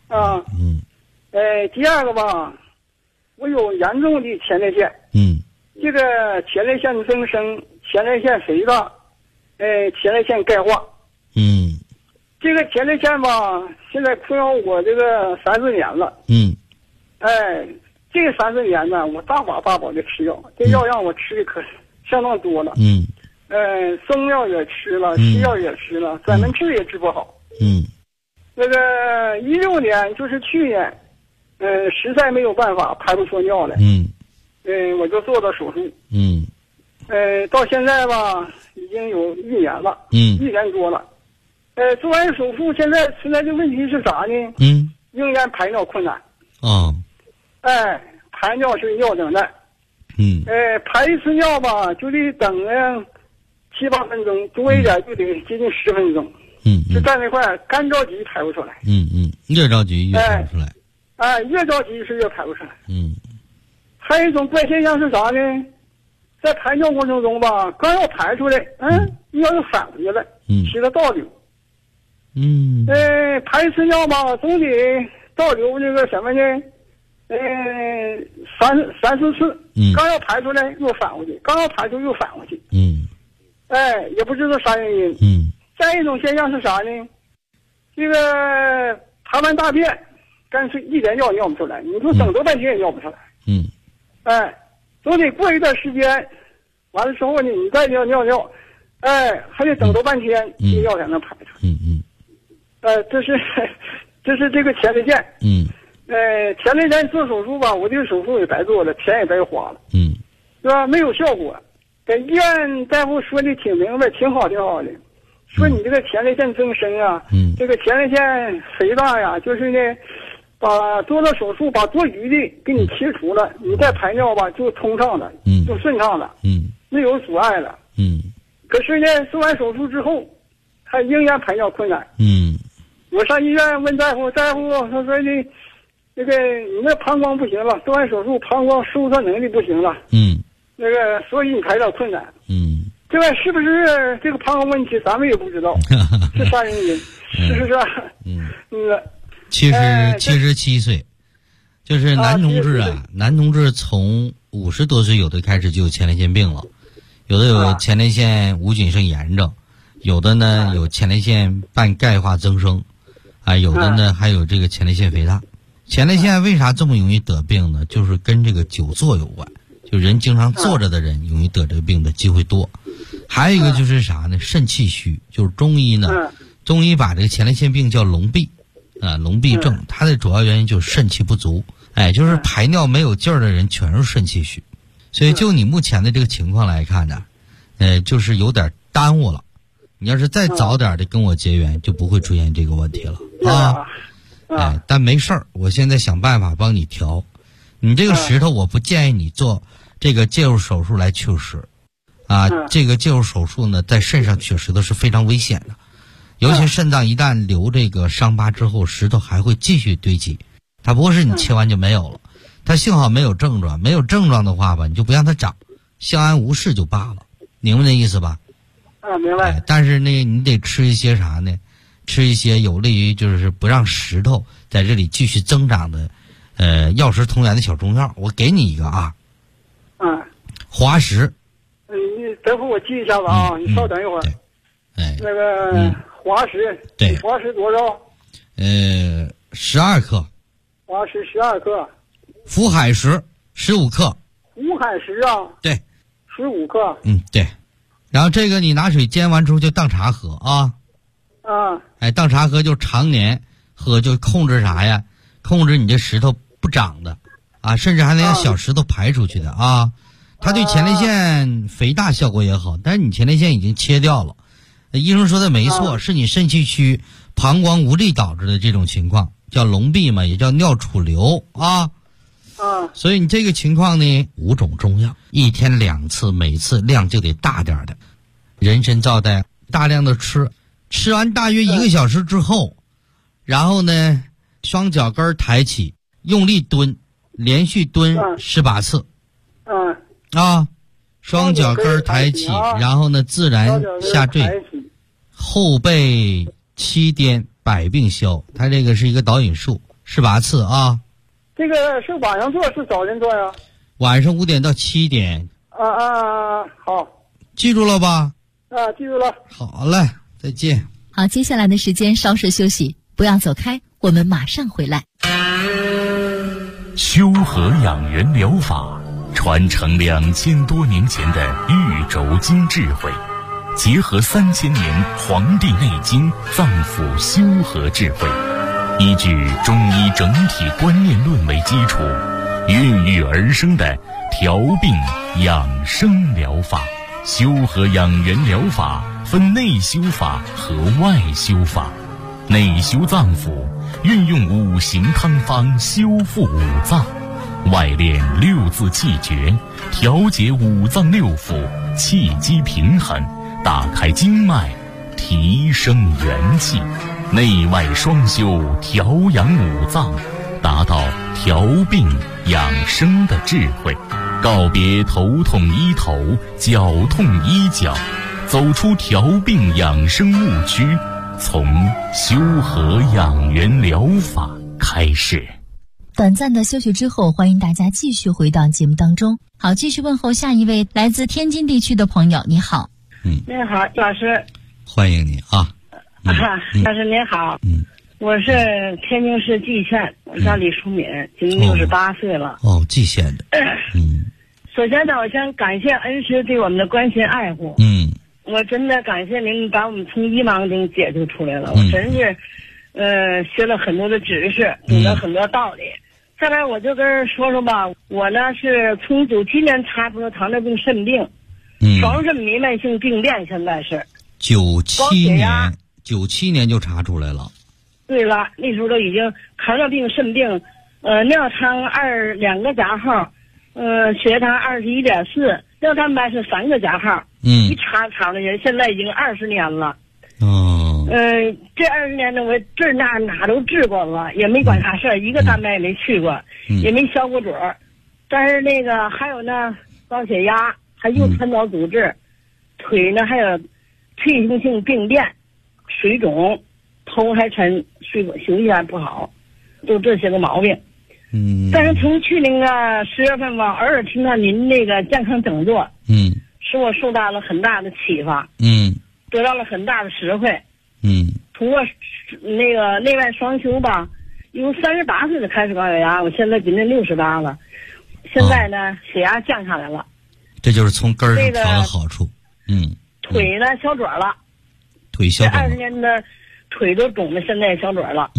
第二个吧，我有严重的前列腺。这个前列腺增生、前列腺肥大，前列腺钙化。这个前列腺吧，现在困扰我这个3-4年了。这个3-4年呢，我大把的吃药，这药让我吃的可相当多了。中药也吃了，西药也吃了，专门治也治不好。那个16年，就是去年，实在没有办法排不出尿来。我就做的手术。到现在吧，已经有1年了。1年多了。做完手术，现在存在的问题是啥呢？仍然排尿困难。排尿是尿等待。排一次尿吧，就得等7-8分钟，多一点就得接近10分钟。就在那块干着急排不出来。 越着急越排不出来。 越着急是越排不出来。还有一种怪现象是啥呢？在排尿过程中吧，刚要排出来，尿又返回来，起了倒流。排一次尿吧，总得倒流这个什么呢？3-4次。刚要排出来又返回去，刚要排出又返回去。也不知道啥原因。再一种现象是啥呢？这个排完大便，干脆一点尿不出来，你说等多半天也尿不出来。总得过一段时间，完了之后呢，你再尿，还得等多半天，这尿才能排出。这是这个前列腺。前列腺做手术吧，我这个手术也白做了，钱也白花了。是吧？没有效果。在医院大夫说的挺明白，挺好的。说你这个前列腺增生啊，这个前列腺肥大呀，就是呢，把做了手术，把多余的给你切除了，你再排尿吧，就通畅了，就顺畅了，没有阻碍了。可是呢，做完手术之后，还仍然排尿困难。我上医院问大夫，他说的，这个你那膀胱不行了，做完手术膀胱收缩能力不行了。那个所以你排尿困难。这个是不是这个膀胱问题，咱们也不知道是啥原因，是不是？ 77岁，就是男同志啊，男同志从50多岁有的开始就有前列腺病了，有的有前列腺无菌性炎症，有的呢有前列腺半钙化增生，有的呢还有这个前列腺肥大。前列腺为啥这么容易得病呢？就是跟这个久坐有关，就人经常坐着的人容易得这个病的机会多。还有一个就是啥呢？肾气虚，就是中医呢，中医把这个前列腺病叫龙闭，龙闭症，它的主要原因就是肾气不足，就是排尿没有劲儿的人全是肾气虚，所以就你目前的这个情况来看呢，就是有点耽误了。你要是再早点的跟我结缘，就不会出现这个问题了但没事儿，我现在想办法帮你调。你这个石头，我不建议你做这个介入手术来去石。这个介入手术呢，在肾上取石头是非常危险的，尤其肾脏一旦留这个伤疤之后，石头还会继续堆积，它不是你切完就没有了，它幸好没有症状，没有症状的话吧，你就不让它长，相安无事就罢了，明白那意思吧？ 明白。 但是呢，你得吃一些啥呢？吃一些有利于就是不让石头在这里继续增长的，药食同源的小中药，我给你一个啊。滑石。 你等会我记一下子啊，你稍等一会儿。那个滑石， 对， 滑石多少 ？12克。 滑石12克。 福海石15克。 福海石啊？ 对 ，15克。 对。然后这个你拿水煎完之后就当茶喝啊。当茶喝就常年喝，就控制啥呀？控制你这石头不长的甚至还能让小石头排出去的它对前列腺肥大效果也好，但是你前列腺已经切掉了。医生说的没错，是你肾气虚， 膀胱无力导致的这种情况，叫痨闭嘛，也叫尿储留啊。所以你这个情况呢，5种中药，1天2次，每次量就得大点的。人参皂苷大量的吃完大约1个小时之后，然后呢，双脚跟抬起，用力蹲，连续蹲18次。双脚跟抬起，然后呢自然下坠，后背7颠，百病消。它这个是一个导引术，18次啊。 这个是晚上做是早晨做呀？ 晚上5点到7点。 好， 记住了吧？ 记住了。 好嘞，再见。 好，接下来的时间稍事休息，不要走开，我们马上回来。 修和养元疗法传承2000多年前的玉轴经智慧，结合3000年《黄帝内经》脏腑修和智慧，依据中医整体观念论为基础，孕育而生的调病养生疗法。修和养元疗法分内修法和外修法。内修脏腑，运用5行汤方修复5脏；外练6字气诀，调节5脏6腑，气机平衡，打开经脉，提升元气。内外双修，调养5脏，达到调病养生的智慧。告别头痛医头，脚痛医脚，走出调病养生误区，从修和养元疗法开始。 短暂的休息之后，欢迎大家继续回到节目当中。好，继续问候下一位来自天津地区的朋友，你好。 你好，老师。 欢迎你啊。 老师您好。我是天津市蓟县，我叫李淑敏，今年68岁了。 蓟县的。 首先呢，我想感谢恩师对我们的关心爱护。我真的感谢您把我们从迷茫中解救出来了。我真是，学了很多的知识，懂了很多道理。再来，我就跟说说吧，我呢是从97年查出了糖尿病肾病，双肾弥漫性病变，现在是。 97年就查出来了。 对了，那时候都已经糖尿病肾病，尿糖2个加号，血糖21.4，尿蛋白是3个加号。一查的人现在已经20年了。这20年呢，我这哪都治过了，也没管啥事儿，一个蛋白也没去过，也没消过准儿。但是那个还有呢，高血压，还有传导阻滞，腿呢还有退行性病变，水肿，头还沉，休息还不好，就这些个毛病。但是从去年10月份吧，偶尔听到您那个健康讲座，使我受到了很大的启发，得到了很大的实惠。通过那个内外双修吧，由38岁的开始高血压，我现在今年68了，现在呢血压降下来了。 这就是从根儿上调的好处。 腿呢消肿了， 腿消肿了。 这20年的腿都肿的，现在也消肿了。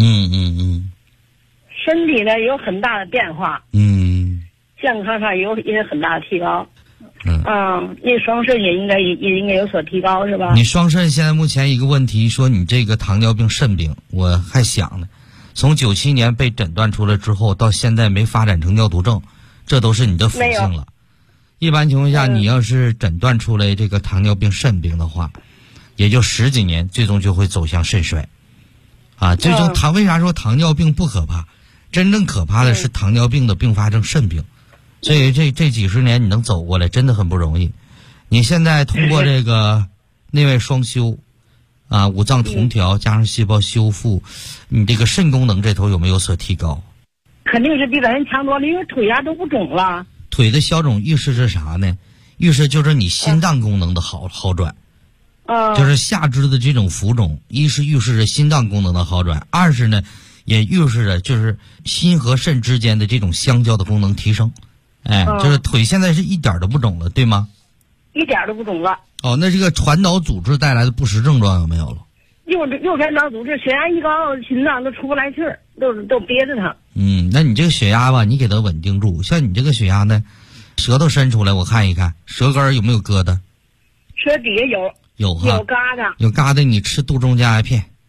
身体呢也有很大的变化。健康上也有很大的提高。那双肾也应该有所提高，是吧？ 你双肾现在目前一个问题，说你这个糖尿病肾病，我还想呢，从97年被诊断出来之后，到现在没发展成尿毒症，这都是你的福幸了。一般情况下，你要是诊断出来这个糖尿病肾病的话，也就10几年，最终就会走向肾衰。最终为啥说糖尿病不可怕？真正可怕的是糖尿病的并发症肾病。所以这几十年你能走过来真的很不容易。你现在通过这个内外双修5脏同调加上细胞修复，你这个肾功能这头有没有所提高？ 肯定是比咱人强多了，因为腿都不肿了。 腿的消肿预示着啥呢？预示就是你心脏功能的好转。就是下肢的这种浮肿，一是预示着心脏功能的好转，二是呢也预示着就是心和肾之间的这种相交的功能提升。就是腿现在是一点都不肿了，对吗？ 一点都不肿了。 那这个传导阻滞带来的不实症状有没有了？ 又传导阻滞，血压一高，心脏都出不来气儿，都憋着它。 那你这个血压吧，你给它稳定住。像你这个血压呢，舌头伸出来，我看一看，舌根有没有疙瘩？ 舌底下有疙瘩，有疙瘩，你吃杜仲佳一片。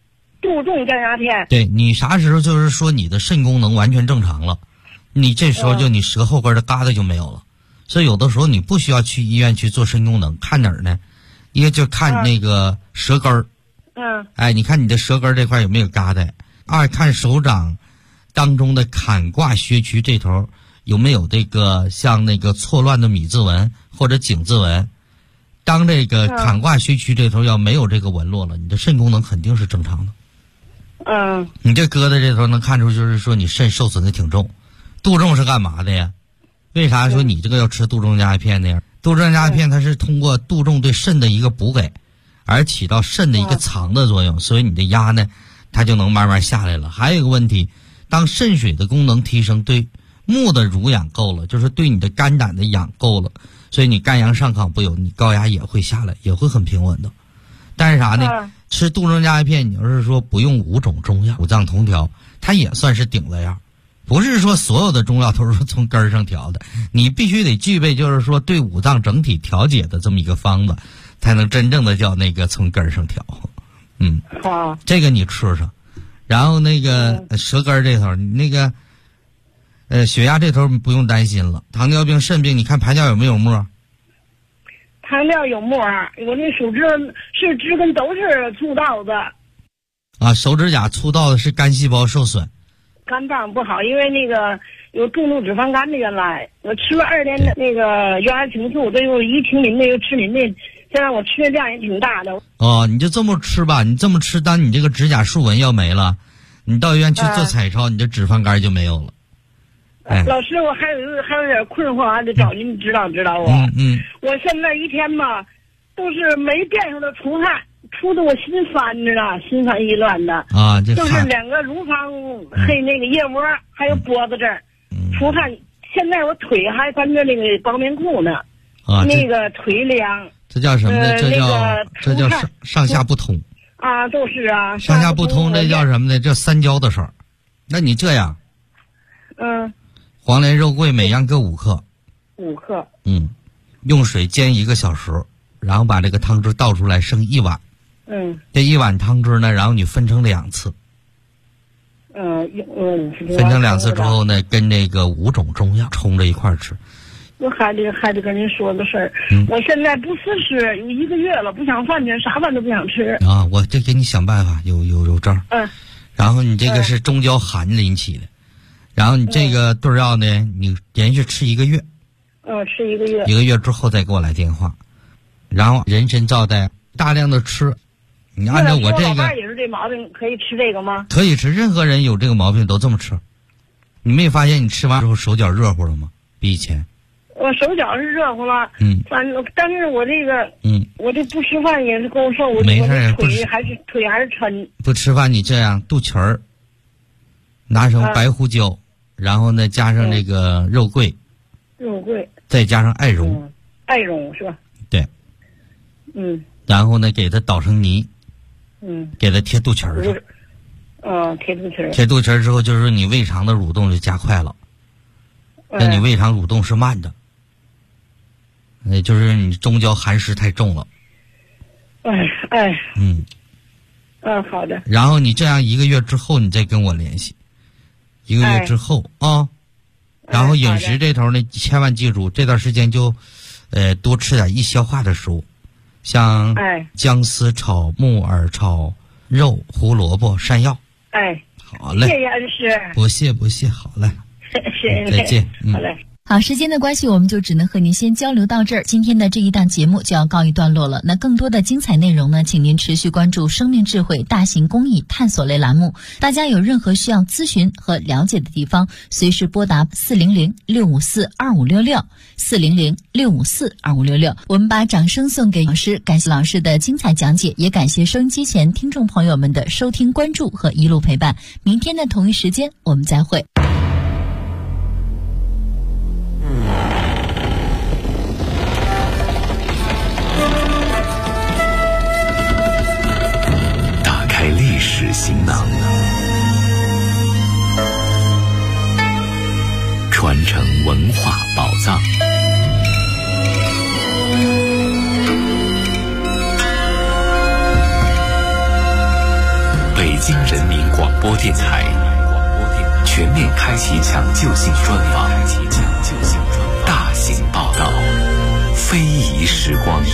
杜仲降压片。 对，你啥时候就是说你的肾功能完全正常了，你这时候就你舌后根的疙瘩就没有了。所以有的时候你不需要去医院去做肾功能，看哪儿呢？一个就看那个舌根儿。哎，你看你的舌根这块有没有疙瘩？二看手掌当中的坎胯穴区这头有没有这个像那个错乱的米字纹或者井字纹。当这个坎胯穴区这头要没有这个纹络了，你的肾功能肯定是正常的。你这疙瘩这头能看出就是说你肾受损的挺重。杜仲是干嘛的呀？为啥说你这个要吃杜仲降压片呢？杜仲降压片它是通过杜仲对肾的一个补给而起到肾的一个藏的作用，所以你的压呢它就能慢慢下来了。还有一个问题，当肾水的功能提升，对木的濡养够了，就是对你的肝胆的养够了，所以你肝阳上亢不有，你高压也会下来，也会很平稳的。但是啥呢？吃杜仲降压片，你要是说不用5种中药，五脏同调，它也算是顶了样。不是说所有的中药都是从根儿上调的，你必须得具备就是说对五脏整体调节的这么一个方子，才能真正的叫那个从根儿上调。这个你吃上，然后那个舌根这头，你那个血压这头不用担心了。糖尿病、肾病，你看排尿有没有沫？ 糖尿有沫，我那手指是指根都是粗糙的。 啊，手指甲粗糙的是肝细胞受损。 肝脏不好，因为那个有重度脂肪肝的，原来我吃了2年的那个原来情素，都有一听您的又吃您的，现在我吃的量也挺大的。 你就这么吃吧，你这么吃，当你这个指甲竖纹要没了，你到医院去做彩超，你这脂肪肝就没有了。 老师，我还有点困惑，还得找您指导我。我现在一天吧，都是没变数的出汗。出的我心烦着呢，心烦意乱的就是2个乳房黑那个腋窝，还有脖子这儿出汗。现在我腿还穿着那个包棉裤呢，那个腿凉。 这叫什么呢？这叫上下不通啊，都是啊， 上下不通，这叫什么呢？这三焦的事儿。那你这样，黄连、肉桂每样各5克，5克，用水煎1个小时，然后把这个汤汁倒出来，剩1碗。这1碗汤汁呢，然后你分成2次。分成2次之后呢，跟这个5种中药冲着一块儿吃。 我还得跟您说个事儿，我现在不思食有1个月了，不想饭去，啥饭都不想吃。 我这给你想办法，有招。然后你这个是中焦寒引起的，然后你这个对药呢，你连续吃1个月。 吃1个月。 1个月之后再给我来电话，然后人参皂苷大量的吃。你按照我这个， 老伴也是这毛病，可以吃这个吗？ 可以吃，任何人有这个毛病都这么吃。你没发现你吃完之后手脚热乎了吗？比以前。 我手脚是热乎了，但是我这个，我这不吃饭也是够受，我没事， 腿还是抻。 不吃饭你这样，肚脐儿拿成白胡椒，然后呢加上那个肉桂，再加上艾绒， 艾绒是吧？ 对，然后呢给它捣成泥。给它贴肚脐儿上。 贴肚脐儿。 贴肚脐儿之后，就是说你胃肠的蠕动就加快了。那你胃肠蠕动是慢的，就是你中焦寒湿太重了。 好的。 然后你这样1个月之后，你再跟我联系。1个月之后然后饮食这头呢，千万记住，这段时间就，多吃点易消化的食物。像姜丝炒木耳炒肉、胡萝卜、山药。好嘞， 谢谢恩师。 不谢，好嘞， 谢谢， 再见。 好嘞。 好，时间的关系，我们就只能和您先交流到这儿。今天的这一档节目就要告一段落了。那更多的精彩内容呢，请您持续关注生命智慧大型公益探索类栏目。大家有任何需要咨询和了解的地方，随时拨打400-654-2566 400-654-2566。我们把掌声送给老师，感谢老师的精彩讲解，也感谢收音机前听众朋友们的收听、关注和一路陪伴。明天的同一时间，我们再会。 历史行囊，传承文化宝藏。 北京人民广播电台全面开启抢救性专访，大型报道，非遗时光。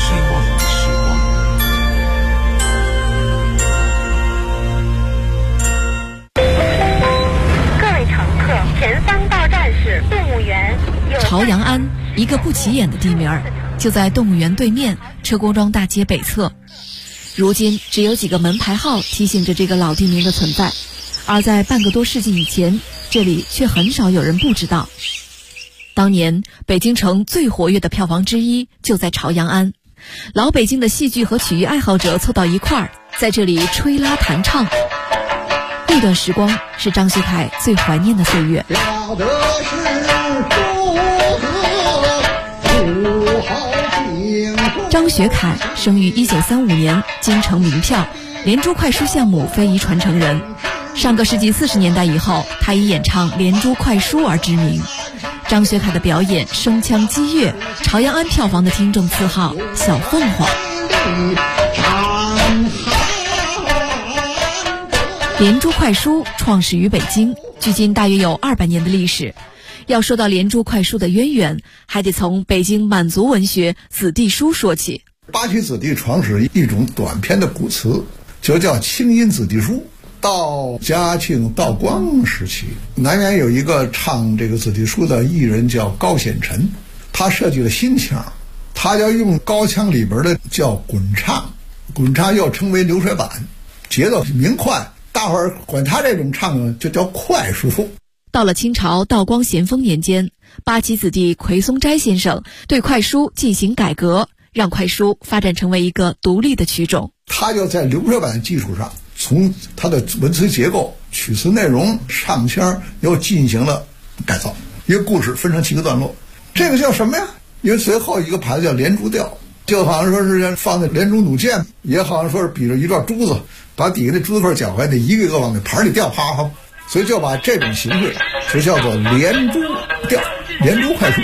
各位乘客，前方到站是动物园。 朝阳庵，一个不起眼的地名，就在动物园对面车公庄大街北侧。如今只有几个门牌号提醒着这个老地名的存在，而在半个多世纪以前，这里却很少有人不知道。当年北京城最活跃的票房之一就在朝阳庵，老北京的戏剧和曲艺爱好者凑到一块儿，在这里吹拉弹唱。那段时光是张学凯最怀念的岁月。张学凯生于1935年，京城名票，连珠快书项目非遗传承人。上个世纪40年代以后，他以演唱连珠快书而知名。张学凯的表演声腔激越，朝阳庵票房的听众赐号小凤凰。连珠快书创始于北京，距今大约有200年的历史。要说到连珠快书的渊源，还得从北京满族文学子弟书说起。 八旗子弟创始一种短篇的古词，就叫清音子弟书。到嘉庆、道光时期，南园有一个唱这个子弟书的艺人叫高显臣，他设计了新腔，他要用高腔里边的叫滚唱，滚唱又称为流水板，节奏明快，大伙儿管他这种唱就叫快书。 到了清朝道光咸丰年间，八旗子弟奎松斋先生对快书进行改革，让快书发展成为一个独立的曲种。 他就在流水板基础上，从他的文词结构、曲词内容、唱腔又进行了改造。一个故事分成7个段落，这个叫什么呀？因为随后一个牌子叫连珠调，就好像说是放在连珠弩箭，也好像说是比着一段珠子，把底下那珠子块搅回来，一个一个往那盘里掉，啪啪。所以就把这种形式就叫做连珠调、连珠快书。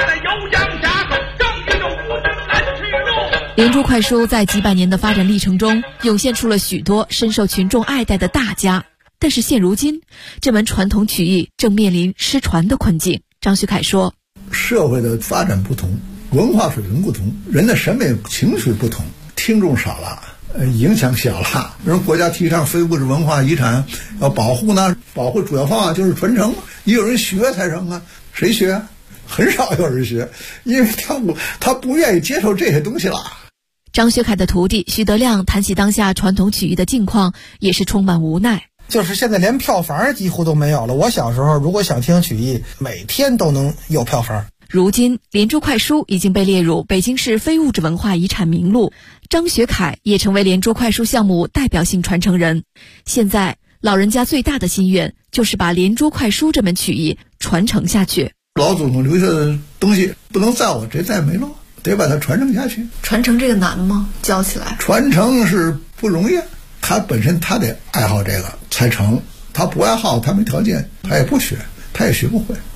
连珠快书在几百年的发展历程中，涌现出了许多深受群众爱戴的大家。但是现如今，这门传统曲艺正面临失传的困境。张学凯说： 社会的发展不同，文化水平不同，人的审美情绪不同，听众少了，影响小了。人国家提倡非物质文化遗产要保护呢，保护主要方法就是传承，也有人学才成啊。谁学？很少有人学，因为他不愿意接受这些东西了。 张学凯的徒弟徐德亮谈起当下传统曲艺的境况，也是充满无奈。 就是现在连票房几乎都没有了。我小时候如果想听曲艺，每天都能有票房。 如今连珠快书已经被列入北京市非物质文化遗产名录，张学凯也成为连珠快书项目代表性传承人。现在老人家最大的心愿就是把连珠快书这门曲艺传承下去。 老祖宗留下的东西不能在我这代没了，得把它传承下去。 传承这个难吗？教起来传承是不容易，他本身他得爱好这个才成，他不爱好，他没条件，他也不学，他也学不会。